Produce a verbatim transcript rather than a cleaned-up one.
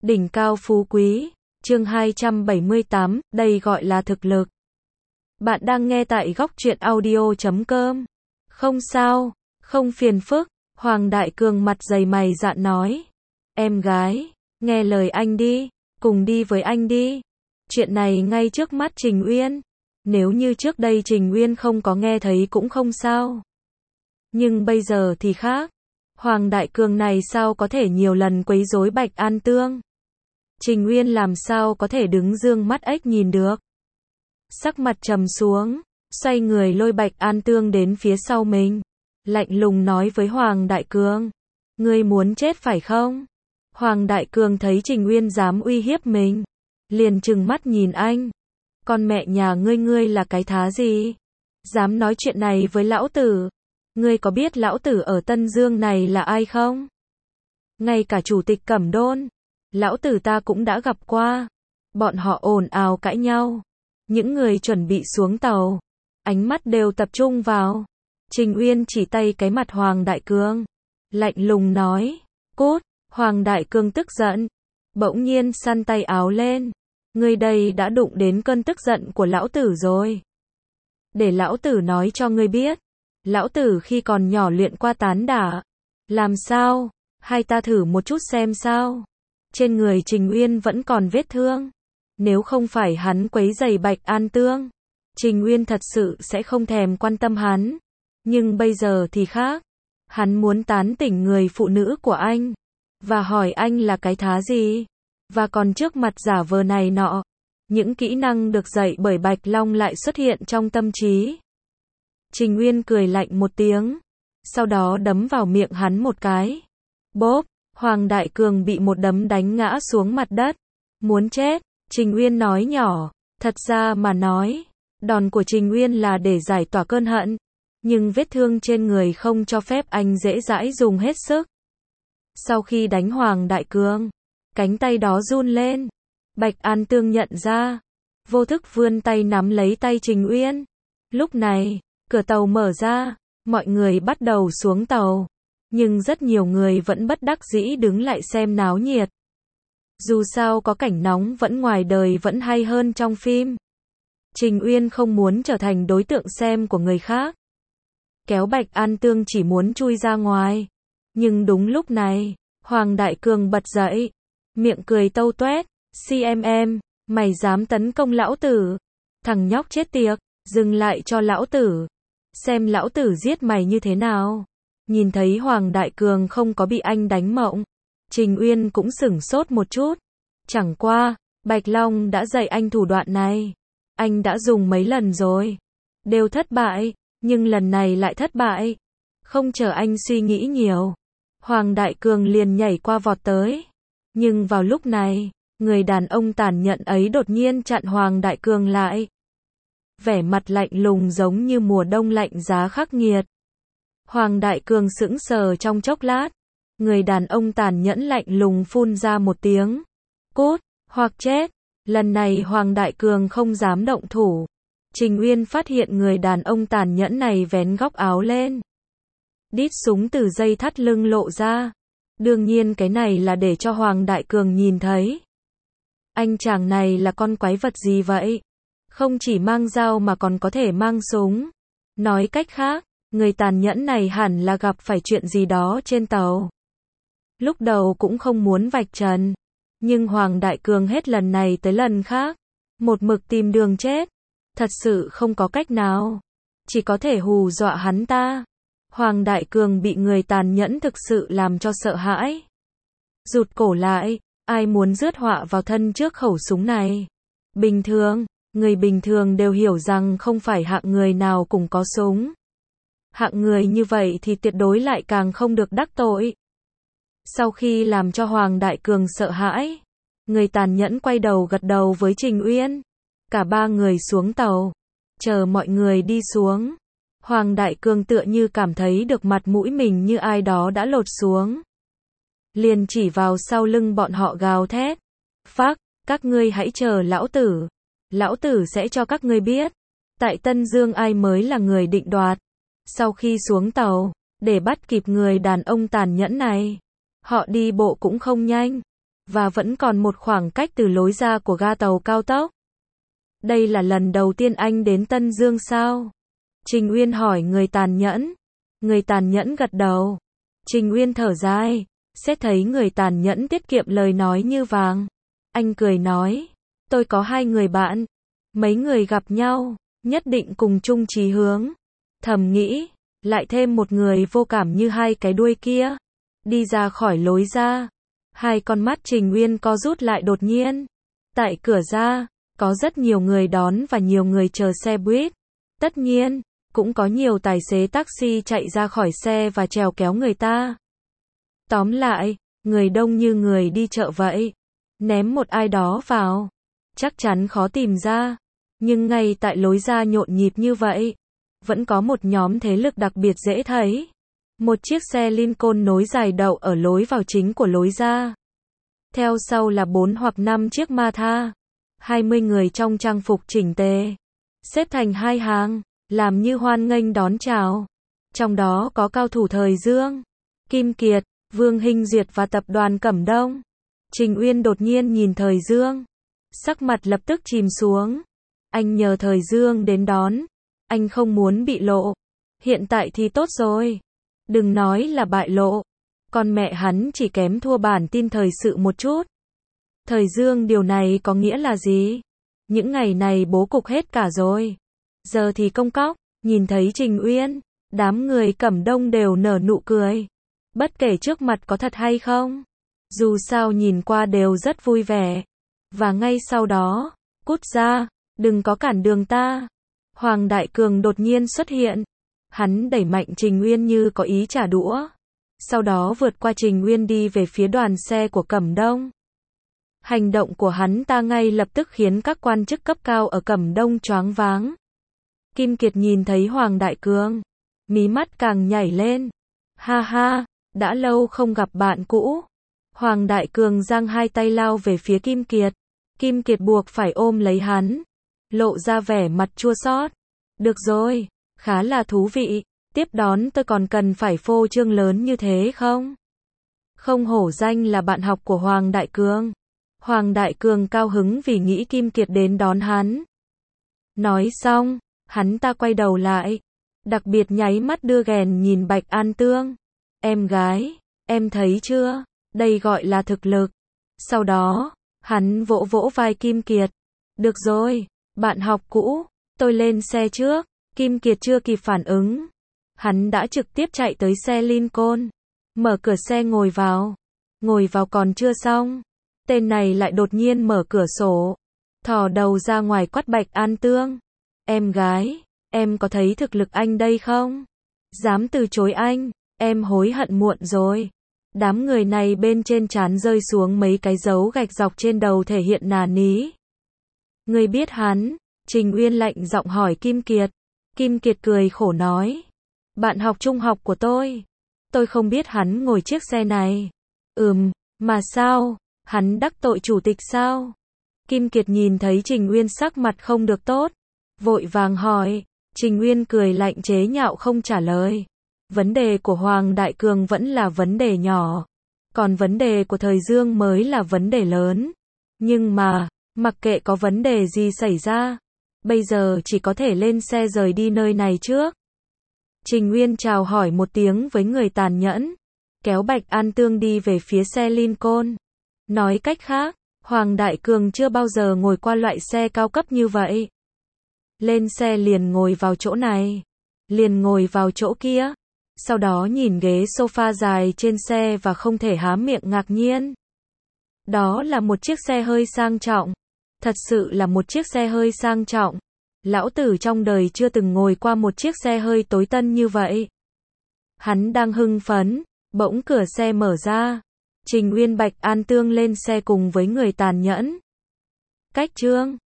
Đỉnh cao phú quý, chương hai trăm bảy mươi tám, đây gọi là thực lực. Bạn đang nghe tại góc truyện audio chấm com. Không sao, không phiền phức, Hoàng Đại Cường mặt dày mày dạn nói. Em gái, nghe lời anh đi, cùng đi với anh đi. Chuyện này ngay trước mắt Trình Uyên. Nếu như trước đây Trình Uyên không có nghe thấy cũng không sao. Nhưng bây giờ thì khác. Hoàng Đại Cường này sao có thể nhiều lần quấy rối Bạch An Tương. Trình Uyên làm sao có thể đứng dương mắt ếch nhìn được. Sắc mặt trầm xuống, xoay người lôi Bạch An Tương đến phía sau mình. Lạnh lùng nói với Hoàng Đại Cường. Ngươi muốn chết phải không? Hoàng Đại Cường thấy Trình Uyên dám uy hiếp mình. Liền trừng mắt nhìn anh. Con mẹ nhà ngươi ngươi là cái thá gì? Dám nói chuyện này với lão tử. Ngươi có biết lão tử ở Tân Dương này là ai không? Ngay cả chủ tịch Cẩm Đôn, lão tử ta cũng đã gặp qua. Bọn họ ồn ào cãi nhau. Những người chuẩn bị xuống tàu, ánh mắt đều tập trung vào. Trình Uyên chỉ tay cái mặt Hoàng Đại Cường, lạnh lùng nói, cút. Hoàng Đại Cường tức giận, bỗng nhiên săn tay áo lên. Ngươi đây đã đụng đến cơn tức giận của lão tử rồi. Để lão tử nói cho ngươi biết. Lão tử khi còn nhỏ luyện qua tán đả. Làm sao? Hay ta thử một chút xem sao? Trên người Trình Uyên vẫn còn vết thương. Nếu không phải hắn quấy rầy Bạch An Tương, Trình Uyên thật sự sẽ không thèm quan tâm hắn. Nhưng bây giờ thì khác. Hắn muốn tán tỉnh người phụ nữ của anh. Và hỏi anh là cái thá gì? Và còn trước mặt giả vờ này nọ. Những kỹ năng được dạy bởi Bạch Long lại xuất hiện trong tâm trí. Trình Uyên cười lạnh một tiếng. Sau đó đấm vào miệng hắn một cái. Bốp, Hoàng Đại Cường bị một đấm đánh ngã xuống mặt đất. Muốn chết, Trình Uyên nói nhỏ. Thật ra mà nói, đòn của Trình Uyên là để giải tỏa cơn hận. Nhưng vết thương trên người không cho phép anh dễ dãi dùng hết sức. Sau khi đánh Hoàng Đại Cường, cánh tay đó run lên. Bạch An Tương nhận ra. Vô thức vươn tay nắm lấy tay Trình Uyên. Lúc này, cửa tàu mở ra. Mọi người bắt đầu xuống tàu. Nhưng rất nhiều người vẫn bất đắc dĩ đứng lại xem náo nhiệt. Dù sao có cảnh nóng vẫn ngoài đời vẫn hay hơn trong phim. Trình Uyên không muốn trở thành đối tượng xem của người khác. Kéo Bạch An Tương chỉ muốn chui ra ngoài. Nhưng đúng lúc này, Hoàng Đại Cường bật dậy. Miệng cười tâu tuét. xê em em, mày dám tấn công lão tử. Thằng nhóc chết tiệt, dừng lại cho lão tử. Xem lão tử giết mày như thế nào. Nhìn thấy Hoàng Đại Cường không có bị anh đánh mộng. Trình Uyên cũng sửng sốt một chút. Chẳng qua, Bạch Long đã dạy anh thủ đoạn này. Anh đã dùng mấy lần rồi. Đều thất bại, nhưng lần này lại thất bại. Không chờ anh suy nghĩ nhiều. Hoàng Đại Cường liền nhảy qua vọt tới. Nhưng vào lúc này, người đàn ông tàn nhẫn ấy đột nhiên chặn Hoàng Đại Cường lại. Vẻ mặt lạnh lùng giống như mùa đông lạnh giá khắc nghiệt. Hoàng Đại Cường sững sờ trong chốc lát. Người đàn ông tàn nhẫn lạnh lùng phun ra một tiếng. Cút, hoặc chết. Lần này Hoàng Đại Cường không dám động thủ. Trình Uyên phát hiện người đàn ông tàn nhẫn này vén góc áo lên. Đít súng từ dây thắt lưng lộ ra. Đương nhiên cái này là để cho Hoàng Đại Cường nhìn thấy. Anh chàng này là con quái vật gì vậy? Không chỉ mang dao mà còn có thể mang súng. Nói cách khác, người tàn nhẫn này hẳn là gặp phải chuyện gì đó trên tàu. Lúc đầu cũng không muốn vạch trần. Nhưng Hoàng Đại Cường hết lần này tới lần khác. Một mực tìm đường chết. Thật sự không có cách nào. Chỉ có thể hù dọa hắn ta. Hoàng Đại Cường bị người tàn nhẫn thực sự làm cho sợ hãi. Rụt cổ lại. Ai muốn rước họa vào thân trước khẩu súng này? Bình thường, người bình thường đều hiểu rằng không phải hạng người nào cũng có súng. Hạng người như vậy thì tuyệt đối lại càng không được đắc tội. Sau khi làm cho Hoàng Đại Cường sợ hãi, người tàn nhẫn quay đầu gật đầu với Trình Uyên. Cả ba người xuống tàu. Chờ mọi người đi xuống. Hoàng Đại Cường tựa như cảm thấy được mặt mũi mình như ai đó đã lột xuống. Liền chỉ vào sau lưng bọn họ gào thét. Phác, các ngươi hãy chờ lão tử. Lão tử sẽ cho các ngươi biết. Tại Tân Dương ai mới là người định đoạt. Sau khi xuống tàu, để bắt kịp người đàn ông tàn nhẫn này. Họ đi bộ cũng không nhanh. và vẫn còn một khoảng cách từ lối ra của ga tàu cao tốc. Đây là lần đầu tiên anh đến Tân Dương sao? Trình Uyên hỏi người tàn nhẫn. Người tàn nhẫn gật đầu. Trình Uyên thở dài, xét thấy người tàn nhẫn tiết kiệm lời nói như vàng. Anh cười nói, tôi có hai người bạn, mấy người gặp nhau, nhất định cùng chung chí hướng. Thầm nghĩ, lại thêm một người vô cảm như hai cái đuôi kia. Đi ra khỏi lối ra, hai con mắt Trình Uyên co rút lại đột nhiên. Tại cửa ra, có rất nhiều người đón và nhiều người chờ xe buýt. Tất nhiên, cũng có nhiều tài xế taxi chạy ra khỏi xe và trèo kéo người ta. Tóm lại, người đông như người đi chợ vậy. Ném một ai đó vào, chắc chắn khó tìm ra. Nhưng ngay tại lối ra nhộn nhịp như vậy, vẫn có một nhóm thế lực đặc biệt dễ thấy. Một chiếc xe Lincoln nối dài đậu ở lối vào chính của lối ra. Theo sau là bốn hoặc năm chiếc Mazda. hai mươi người trong trang phục chỉnh tề, xếp thành hai hàng, làm như hoan nghênh đón chào. Trong đó có cao thủ thời Dương, Kim Kiệt, Vương Hinh Duyệt và tập đoàn Cẩm Đông. Trình Uyên đột nhiên nhìn Thời Dương, sắc mặt lập tức chìm xuống. Anh nhờ Thời Dương đến đón, anh không muốn bị lộ. Hiện tại thì tốt rồi, đừng nói là bại lộ, con mẹ hắn chỉ kém thua bản tin thời sự một chút. Thời Dương, điều này có nghĩa là gì? Những ngày này bố cục hết cả rồi. Giờ thì công cóc, nhìn thấy Trình Uyên, đám người Cẩm Đông đều nở nụ cười. Bất kể trước mặt có thật hay không, dù sao nhìn qua đều rất vui vẻ. Và ngay sau đó, cút ra, đừng có cản đường ta. Hoàng Đại Cường đột nhiên xuất hiện. Hắn đẩy mạnh Trình Uyên như có ý trả đũa. Sau đó vượt qua Trình Uyên đi về phía đoàn xe của Cẩm Đông. Hành động của hắn ta ngay lập tức khiến các quan chức cấp cao ở Cẩm Đông choáng váng. Kim Kiệt nhìn thấy Hoàng Đại Cường, mí mắt càng nhảy lên. Ha ha, đã lâu không gặp bạn cũ. Hoàng Đại Cường giang hai tay lao về phía Kim Kiệt. Kim Kiệt buộc phải ôm lấy hắn, lộ ra vẻ mặt chua xót. Được rồi, khá là thú vị, tiếp đón tôi còn cần phải phô trương lớn như thế không? Không hổ danh là bạn học của Hoàng Đại Cường. Hoàng Đại Cường cao hứng vì nghĩ Kim Kiệt đến đón hắn. Nói xong, hắn ta quay đầu lại, đặc biệt nháy mắt đưa ghèn nhìn Bạch An Tương. Em gái, em thấy chưa, đây gọi là thực lực. Sau đó, hắn vỗ vỗ vai Kim Kiệt. Được rồi, bạn học cũ, tôi lên xe trước. Kim Kiệt chưa kịp phản ứng, hắn đã trực tiếp chạy tới xe Lincoln, mở cửa xe ngồi vào. Ngồi vào còn chưa xong, tên này lại đột nhiên mở cửa sổ, thò đầu ra ngoài quát Bạch An Tương. Em gái, em có thấy thực lực anh đây không? Dám từ chối anh, em hối hận muộn rồi. Đám người này bên trên trán rơi xuống mấy cái dấu gạch dọc trên đầu thể hiện nà ní. Ngươi biết hắn? Trình Uyên lạnh giọng hỏi Kim Kiệt. Kim Kiệt cười khổ nói. Bạn học trung học của tôi. Tôi không biết hắn ngồi chiếc xe này. Ừm, mà sao? Hắn đắc tội chủ tịch sao? Kim Kiệt nhìn thấy Trình Uyên sắc mặt không được tốt, vội vàng hỏi. Trình Uyên cười lạnh chế nhạo không trả lời. Vấn đề của Hoàng Đại Cường vẫn là vấn đề nhỏ, còn vấn đề của Thời Dương mới là vấn đề lớn. Nhưng mà, mặc kệ có vấn đề gì xảy ra, bây giờ chỉ có thể lên xe rời đi nơi này trước. Trình Uyên chào hỏi một tiếng với người tàn nhẫn, kéo Bạch An Tương đi về phía xe Lincoln. Nói cách khác, Hoàng Đại Cường chưa bao giờ ngồi qua loại xe cao cấp như vậy. Lên xe liền ngồi vào chỗ này, liền ngồi vào chỗ kia, sau đó nhìn ghế sofa dài trên xe và không thể há miệng ngạc nhiên. Đó là một chiếc xe hơi sang trọng, thật sự là một chiếc xe hơi sang trọng. Lão tử trong đời chưa từng ngồi qua một chiếc xe hơi tối tân như vậy. Hắn đang hưng phấn, bỗng cửa xe mở ra. Trình Uyên Bạch An Tương lên xe cùng với người tàn nhẫn. Cách chương